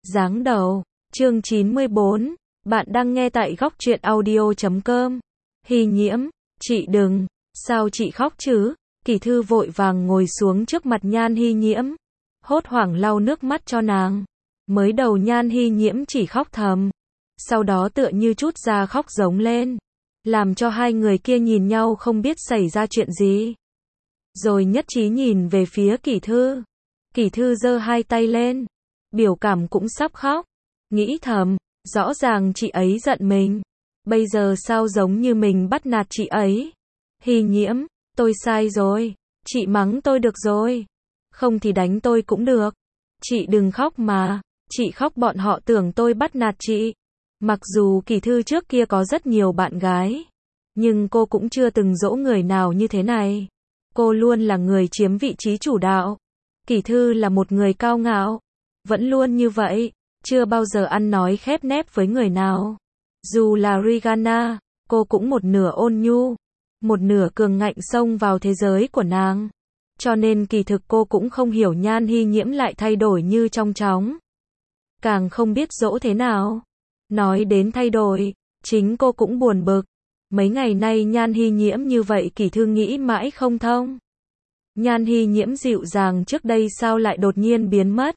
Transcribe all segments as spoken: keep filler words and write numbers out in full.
Giáng đầu, chương chín mươi bốn, bạn đang nghe tại góc truyện audio chấm com. Hy Nhiễm, chị đừng, sao chị khóc chứ? Kỳ Thư vội vàng ngồi xuống trước mặt Nhan Hy Nhiễm, hốt hoảng lau nước mắt cho nàng. Mới đầu Nhan Hy Nhiễm chỉ khóc thầm, sau đó tựa như trút ra khóc giống lên, làm cho hai người kia nhìn nhau không biết xảy ra chuyện gì. Rồi nhất trí nhìn về phía Kỳ Thư. Kỳ Thư giơ hai tay lên, biểu cảm cũng sắp khóc, nghĩ thầm, rõ ràng chị ấy giận mình, bây giờ sao giống như mình bắt nạt chị ấy. Hy Nhiễm, tôi sai rồi, chị mắng tôi được rồi, không thì đánh tôi cũng được. Chị đừng khóc mà, chị khóc bọn họ tưởng tôi bắt nạt chị. Mặc dù Kỳ Thư trước kia có rất nhiều bạn gái, nhưng cô cũng chưa từng dỗ người nào như thế này. Cô luôn là người chiếm vị trí chủ đạo. Kỳ Thư là một người cao ngạo, vẫn luôn như vậy, chưa bao giờ ăn nói khép nép với người nào. Dù là Rihanna, cô cũng một nửa ôn nhu, một nửa cường ngạnh xông vào thế giới của nàng. Cho nên kỳ thực cô cũng không hiểu Nhan Hy Nhiễm lại thay đổi như trong chóng. Càng không biết dỗ thế nào. Nói đến thay đổi, chính cô cũng buồn bực. Mấy ngày nay Nhan Hy Nhiễm như vậy Kỳ Thư nghĩ mãi không thông. Nhan Hy Nhiễm dịu dàng trước đây sao lại đột nhiên biến mất?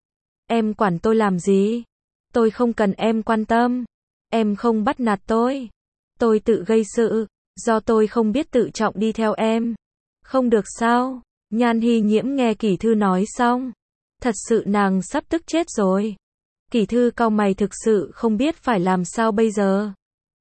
Em quản tôi làm gì? Tôi không cần em quan tâm. Em không bắt nạt tôi. Tôi tự gây sự, do tôi không biết tự trọng đi theo em. Không được sao? Nhan Hy Nhiễm nghe Kỳ Thư nói xong, thật sự nàng sắp tức chết rồi. Kỳ Thư cau mày thực sự không biết phải làm sao bây giờ.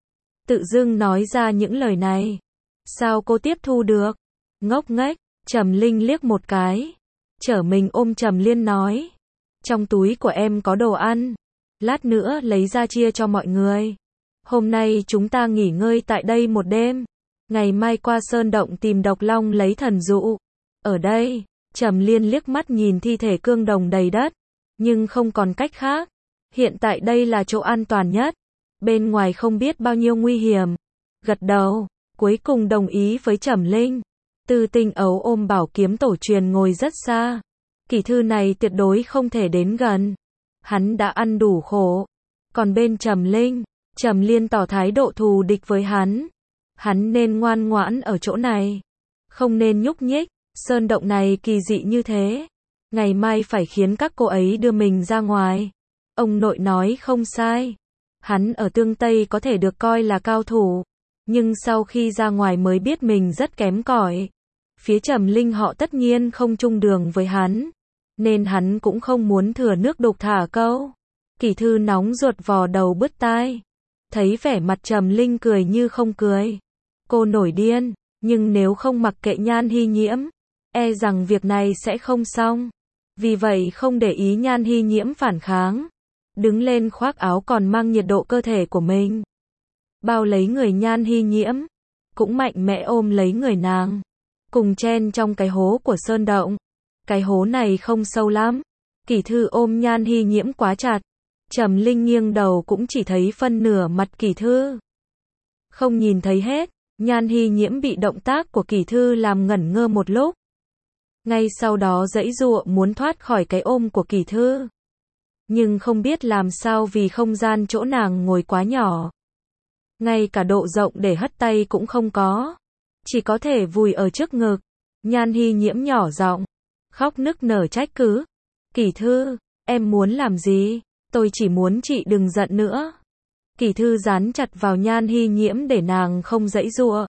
Tự dưng nói ra những lời này, sao cô tiếp thu được? Ngốc nghếch. Trầm Linh liếc một cái, trở mình ôm Trầm Liên nói, trong túi của em có đồ ăn, lát nữa lấy ra chia cho mọi người. Hôm nay chúng ta nghỉ ngơi tại đây một đêm, ngày mai qua sơn động tìm Độc Long lấy thần dụ. Ở đây, Trầm Liên liếc mắt nhìn thi thể cương đồng đầy đất, nhưng không còn cách khác. Hiện tại đây là chỗ an toàn nhất, bên ngoài không biết bao nhiêu nguy hiểm. Gật đầu, cuối cùng đồng ý với Trầm Linh. Từ Tinh Ấu ôm bảo kiếm tổ truyền ngồi rất xa. Kỳ Thư này tuyệt đối không thể đến gần. Hắn đã ăn đủ khổ. Còn bên Trầm Linh, Trầm Liên tỏ thái độ thù địch với hắn. Hắn nên ngoan ngoãn ở chỗ này, không nên nhúc nhích. Sơn động này kỳ dị như thế, ngày mai phải khiến các cô ấy đưa mình ra ngoài. Ông nội nói không sai. Hắn ở Tương Tây có thể được coi là cao thủ, nhưng sau khi ra ngoài mới biết mình rất kém cỏi. Phía Trầm Linh họ tất nhiên không chung đường với hắn, nên hắn cũng không muốn thừa nước đục thả câu. Kỳ Thư nóng ruột vò đầu bứt tai, thấy vẻ mặt Trầm Linh cười như không cười. Cô nổi điên, nhưng nếu không mặc kệ Nhan Hy Nhiễm, e rằng việc này sẽ không xong. Vì vậy không để ý Nhan Hy Nhiễm phản kháng, đứng lên khoác áo còn mang nhiệt độ cơ thể của mình, bao lấy người Nhan Hy Nhiễm, cũng mạnh mẽ ôm lấy người nàng, cùng chen trong cái hố của sơn động. Cái hố này không sâu lắm. Kỳ Thư ôm Nhan Hy Nhiễm quá chặt, Trầm Linh nghiêng đầu cũng chỉ thấy phân nửa mặt Kỳ Thư, không nhìn thấy hết. Nhan Hy Nhiễm bị động tác của Kỳ Thư làm ngẩn ngơ một lúc, ngay sau đó giãy giụa muốn thoát khỏi cái ôm của Kỳ Thư, nhưng không biết làm sao vì không gian chỗ nàng ngồi quá nhỏ, ngay cả độ rộng để hất tay cũng không có, chỉ có thể vùi ở trước ngực. Nhan Hy Nhiễm nhỏ giọng khóc nức nở trách cứ, Kỳ Thư, em muốn làm gì? Tôi chỉ muốn chị đừng giận nữa. Kỳ Thư dán chặt vào Nhan Hy Nhiễm để nàng không giãy giụa.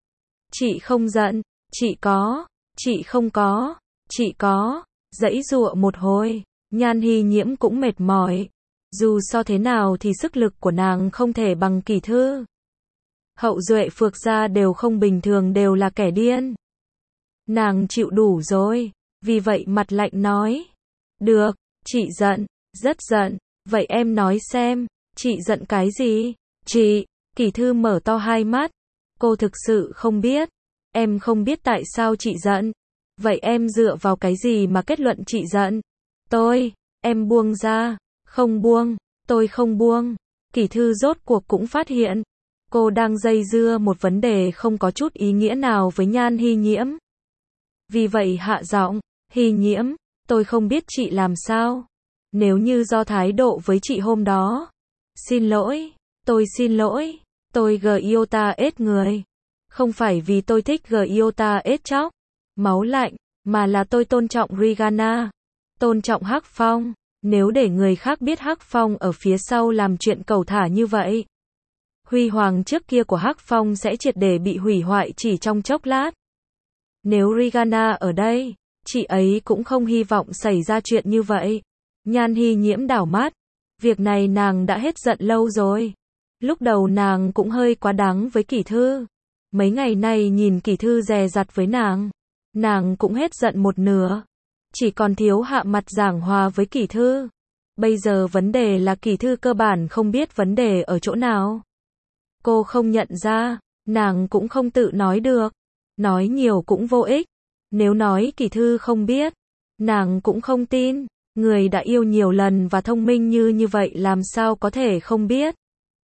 Chị không giận, chị có, chị không có, chị có. Giãy giụa một hồi, Nhan Hy Nhiễm cũng mệt mỏi. Dù so thế nào thì sức lực của nàng không thể bằng Kỳ Thư. Hậu duệ Phược gia đều không bình thường, đều là kẻ điên. Nàng chịu đủ rồi, vì vậy mặt lạnh nói, được, chị giận, rất giận, vậy em nói xem, chị giận cái gì? Chị, Kỳ Thư mở to hai mắt, cô thực sự không biết. Em không biết tại sao chị giận. Vậy em dựa vào cái gì mà kết luận chị giận? Tôi, em buông ra. Không buông, tôi không buông. Kỳ Thư rốt cuộc cũng phát hiện, cô đang dây dưa một vấn đề không có chút ý nghĩa nào với Nhan Hy Nhiễm. Vì vậy hạ giọng, Hy Nhiễm, tôi không biết chị làm sao. Nếu như do thái độ với chị hôm đó. Xin lỗi, tôi xin lỗi, tôi Gyota ết người. Không phải vì tôi thích Gyota ết chóc, máu lạnh, mà là tôi tôn trọng Rihanna, tôn trọng Hắc Phong. Nếu để người khác biết Hắc Phong ở phía sau làm chuyện cẩu thả như vậy, huy hoàng trước kia của Hắc Phong sẽ triệt để bị hủy hoại chỉ trong chốc lát. Nếu Rihanna ở đây, chị ấy cũng không hy vọng xảy ra chuyện như vậy. Nhan Hy Nhiễm đảo mắt. Việc này nàng đã hết giận lâu rồi. Lúc đầu nàng cũng hơi quá đáng với Kỷ Thư. Mấy ngày nay nhìn Kỷ Thư dè dặt với nàng, nàng cũng hết giận một nửa. Chỉ còn thiếu hạ mặt giảng hòa với Kỷ Thư. Bây giờ vấn đề là Kỷ Thư cơ bản không biết vấn đề ở chỗ nào. Cô không nhận ra, nàng cũng không tự nói được. Nói nhiều cũng vô ích. Nếu nói Kỷ Thư không biết, nàng cũng không tin. Người đã yêu nhiều lần và thông minh như như vậy làm sao có thể không biết.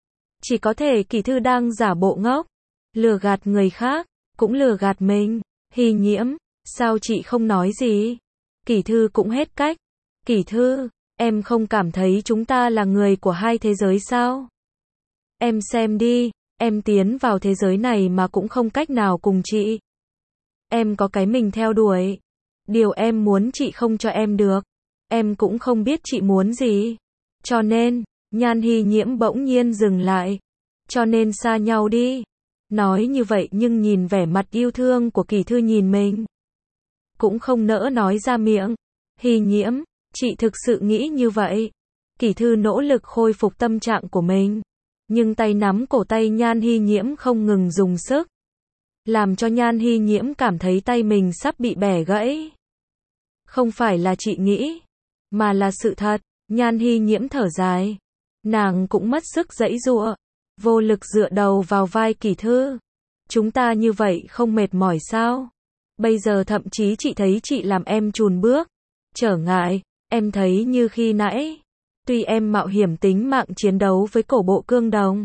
Chỉ có thể Kỷ Thư đang giả bộ ngốc, lừa gạt người khác, cũng lừa gạt mình. Hy Nhiễm, sao chị không nói gì? Kỷ Thư cũng hết cách. Kỷ Thư, em không cảm thấy chúng ta là người của hai thế giới sao? Em xem đi, em tiến vào thế giới này mà cũng không cách nào cùng chị. Em có cái mình theo đuổi. Điều em muốn chị không cho em được. Em cũng không biết chị muốn gì. Cho nên, Nhan Hy Nhiễm bỗng nhiên dừng lại. Cho nên xa nhau đi. Nói như vậy nhưng nhìn vẻ mặt yêu thương của Kỷ Thư nhìn mình, cũng không nỡ nói ra miệng. Hy Nhiễm, chị thực sự nghĩ như vậy. Kỷ Thư nỗ lực khôi phục tâm trạng của mình. Nhưng tay nắm cổ tay Nhan Hy Nhiễm không ngừng dùng sức. Làm cho Nhan Hy Nhiễm cảm thấy tay mình sắp bị bẻ gãy. Không phải là chị nghĩ, mà là sự thật. Nhan Hy Nhiễm thở dài. Nàng cũng mất sức giãy giụa, vô lực dựa đầu vào vai Kỷ Thư. Chúng ta như vậy không mệt mỏi sao? Bây giờ thậm chí chị thấy chị làm em chùn bước, trở ngại. Em thấy như khi nãy, tuy em mạo hiểm tính mạng chiến đấu với cổ bộ cương đồng,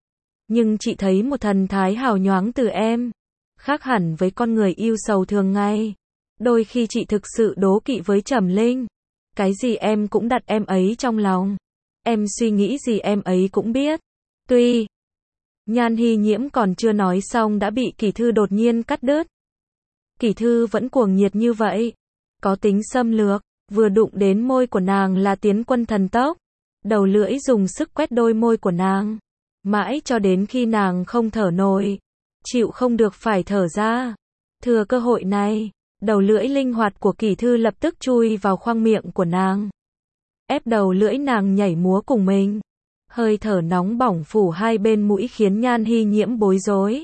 nhưng chị thấy một thần thái hào nhoáng từ em, khác hẳn với con người yêu sầu thường ngày. Đôi khi chị thực sự đố kỵ với Trầm Linh. Cái gì em cũng đặt em ấy trong lòng. Em suy nghĩ gì em ấy cũng biết. Tuy Nhan Hy Nhiễm còn chưa nói xong đã bị Kỷ Thư đột nhiên cắt đứt. Kỷ Thư vẫn cuồng nhiệt như vậy, có tính xâm lược, vừa đụng đến môi của nàng là tiến quân thần tốc. Đầu lưỡi dùng sức quét đôi môi của nàng, mãi cho đến khi nàng không thở nổi, chịu không được phải thở ra. Thừa cơ hội này, đầu lưỡi linh hoạt của Kỷ Thư lập tức chui vào khoang miệng của nàng, ép đầu lưỡi nàng nhảy múa cùng mình. Hơi thở nóng bỏng phủ hai bên mũi khiến Nhan Hy Nhiễm bối rối.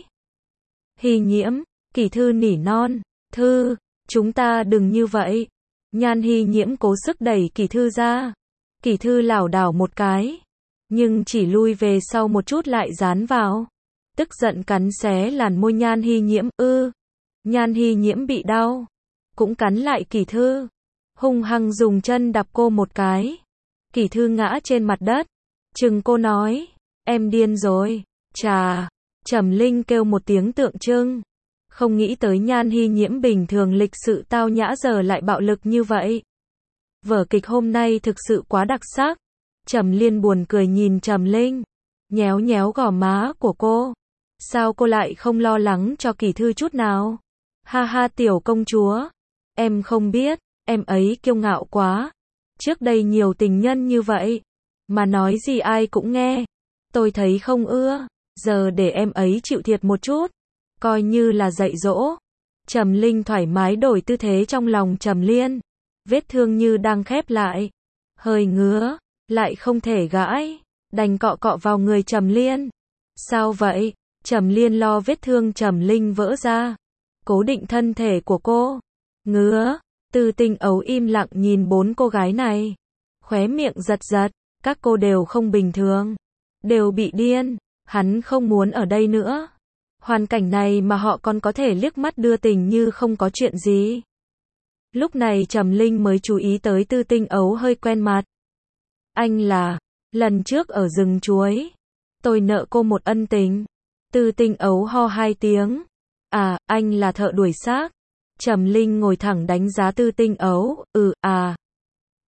Hy Nhiễm, Kỷ Thư nỉ non. Thư, chúng ta đừng như vậy. Nhan Hy Nhiễm cố sức đẩy Kỷ Thư ra. Kỷ Thư lảo đảo một cái, nhưng chỉ lui về sau một chút lại dán vào. Tức giận cắn xé làn môi Nhan Hy Nhiễm. Ư, Nhan Hy Nhiễm bị đau, cũng cắn lại Kỷ Thư, hung hăng dùng chân đạp cô một cái. Kỷ Thư ngã trên mặt đất, chừng cô nói, em điên rồi. Chà, Trầm Linh kêu một tiếng tượng trưng. Không nghĩ tới Nhan Hy Nhiễm bình thường lịch sự tao nhã giờ lại bạo lực như vậy. Vở kịch hôm nay thực sự quá đặc sắc. Trầm Liên buồn cười nhìn Trầm Linh, nhéo nhéo gò má của cô. Sao cô lại không lo lắng cho Kỷ Thư chút nào? Ha ha tiểu công chúa, em không biết, em ấy kiêu ngạo quá. Trước đây nhiều tình nhân như vậy, mà nói gì ai cũng nghe. Tôi thấy không ưa, giờ để em ấy chịu thiệt một chút, coi như là dạy dỗ. Trầm Linh thoải mái đổi tư thế trong lòng Trầm Liên. Vết thương như đang khép lại, hơi ngứa, lại không thể gãi, đành cọ cọ vào người Trầm Liên. Sao vậy? Trầm Liên lo vết thương Trầm Linh vỡ ra, cố định thân thể của cô. Ngứa. Từ Tinh Ấu im lặng nhìn bốn cô gái này, khóe miệng giật giật. Các cô đều không bình thường, đều bị điên. Hắn không muốn ở đây nữa. Hoàn cảnh này mà họ còn có thể liếc mắt đưa tình như không có chuyện gì. Lúc này Trầm Linh mới chú ý tới Tư Tinh Ấu hơi quen mặt. Anh là, lần trước ở rừng chuối, tôi nợ cô một ân tình. Tư Tinh Ấu ho hai tiếng. À, anh là thợ đuổi xác. Trầm Linh ngồi thẳng đánh giá Tư Tinh Ấu. Ừ, à.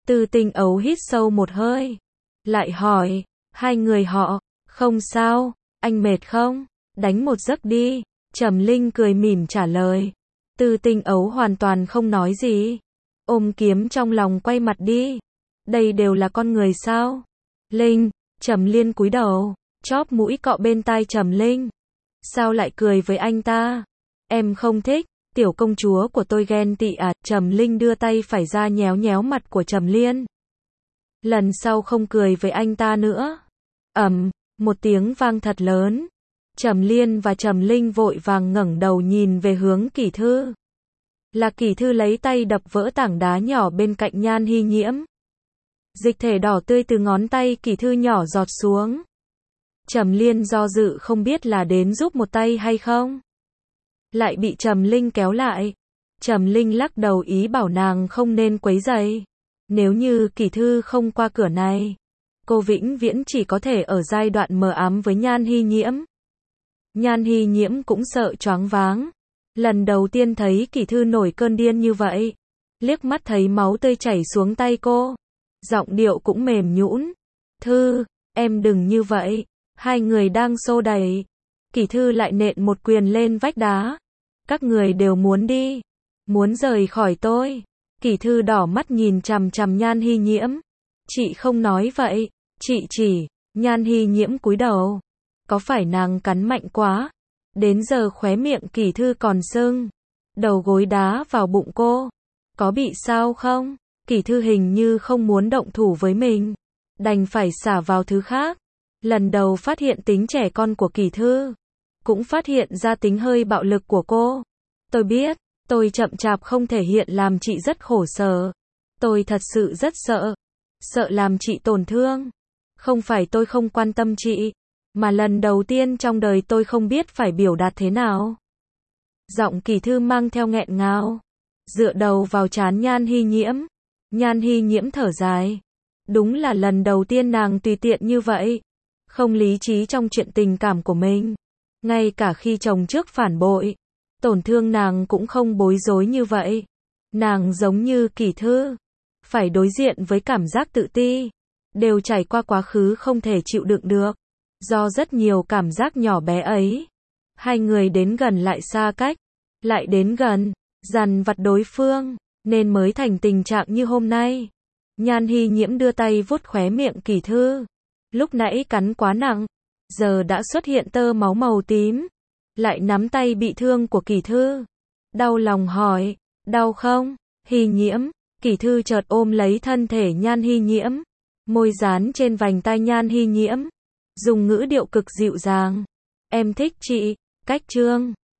Từ Tinh Ấu hít sâu một hơi, lại hỏi, hai người họ, không sao, anh mệt không? Đánh một giấc đi. Trầm Linh cười mỉm trả lời. Từ Tinh Ấu hoàn toàn không nói gì. Ôm kiếm trong lòng quay mặt đi. Đây đều là con người sao? Linh, Trầm Liên cúi đầu, chóp mũi cọ bên tai Trầm Linh. Sao lại cười với anh ta? Em không thích, tiểu công chúa của tôi ghen tị à? Trầm Linh đưa tay phải ra nhéo nhéo mặt của Trầm Liên. Lần sau không cười với anh ta nữa. Ầm, một tiếng vang thật lớn. Trầm Liên và Trầm Linh vội vàng ngẩng đầu nhìn về hướng Kỷ Thư. Là Kỷ Thư lấy tay đập vỡ tảng đá nhỏ bên cạnh Nhan Hi Nhiễm. Dịch thể đỏ tươi từ ngón tay Kỷ Thư nhỏ giọt xuống. Trầm Liên do dự không biết là đến giúp một tay hay không. Lại bị Trầm Linh kéo lại. Trầm Linh lắc đầu ý bảo nàng không nên quấy rầy. Nếu như Kỷ Thư không qua cửa này, cô vĩnh viễn chỉ có thể ở giai đoạn mờ ám với Nhan Hi Nhiễm. Nhan Hi Nhiễm cũng sợ choáng váng. Lần đầu tiên thấy Kỷ Thư nổi cơn điên như vậy. Liếc mắt thấy máu tươi chảy xuống tay cô. Giọng điệu cũng mềm nhũn. Thư, em đừng như vậy. Hai người đang xô đẩy. Kỷ Thư lại nện một quyền lên vách đá. Các người đều muốn đi. Muốn rời khỏi tôi. Kỷ Thư đỏ mắt nhìn chằm chằm Nhan Hi Nhiễm. Chị không nói vậy. Chị chỉ. Nhan Hi Nhiễm cúi đầu. Có phải nàng cắn mạnh quá? Đến giờ khóe miệng Kỷ Thư còn sưng. Đầu gối đá vào bụng cô. Có bị sao không? Kỷ Thư hình như không muốn động thủ với mình. Đành phải xả vào thứ khác. Lần đầu phát hiện tính trẻ con của Kỷ Thư. Cũng phát hiện ra tính hơi bạo lực của cô. Tôi biết, tôi chậm chạp không thể hiện làm chị rất khổ sở. Tôi thật sự rất sợ. Sợ làm chị tổn thương. Không phải tôi không quan tâm chị. Mà lần đầu tiên trong đời tôi không biết phải biểu đạt thế nào. Giọng Kỷ Thư mang theo nghẹn ngào. Dựa đầu vào trán Nhan Hi Nhiễm. Nhan Hi Nhiễm thở dài. Đúng là lần đầu tiên nàng tùy tiện như vậy. Không lý trí trong chuyện tình cảm của mình. Ngay cả khi chồng trước phản bội, tổn thương nàng cũng không bối rối như vậy. Nàng giống như Kỷ Thư. Phải đối diện với cảm giác tự ti. Đều trải qua quá khứ không thể chịu đựng được. Do rất nhiều cảm giác nhỏ bé ấy. Hai người đến gần lại xa cách. Lại đến gần. Dằn vặt đối phương. Nên mới thành tình trạng như hôm nay. Nhan Hi Nhiễm đưa tay vuốt khóe miệng Kỷ Thư. Lúc nãy cắn quá nặng. Giờ đã xuất hiện tơ máu màu tím. Lại nắm tay bị thương của Kỷ Thư. Đau lòng hỏi. Đau không? Hi Nhiễm. Kỷ Thư chợt ôm lấy thân thể Nhan Hi Nhiễm. Môi dán trên vành tai Nhan Hi Nhiễm. Dùng ngữ điệu cực dịu dàng. Em thích chị. Cách chương.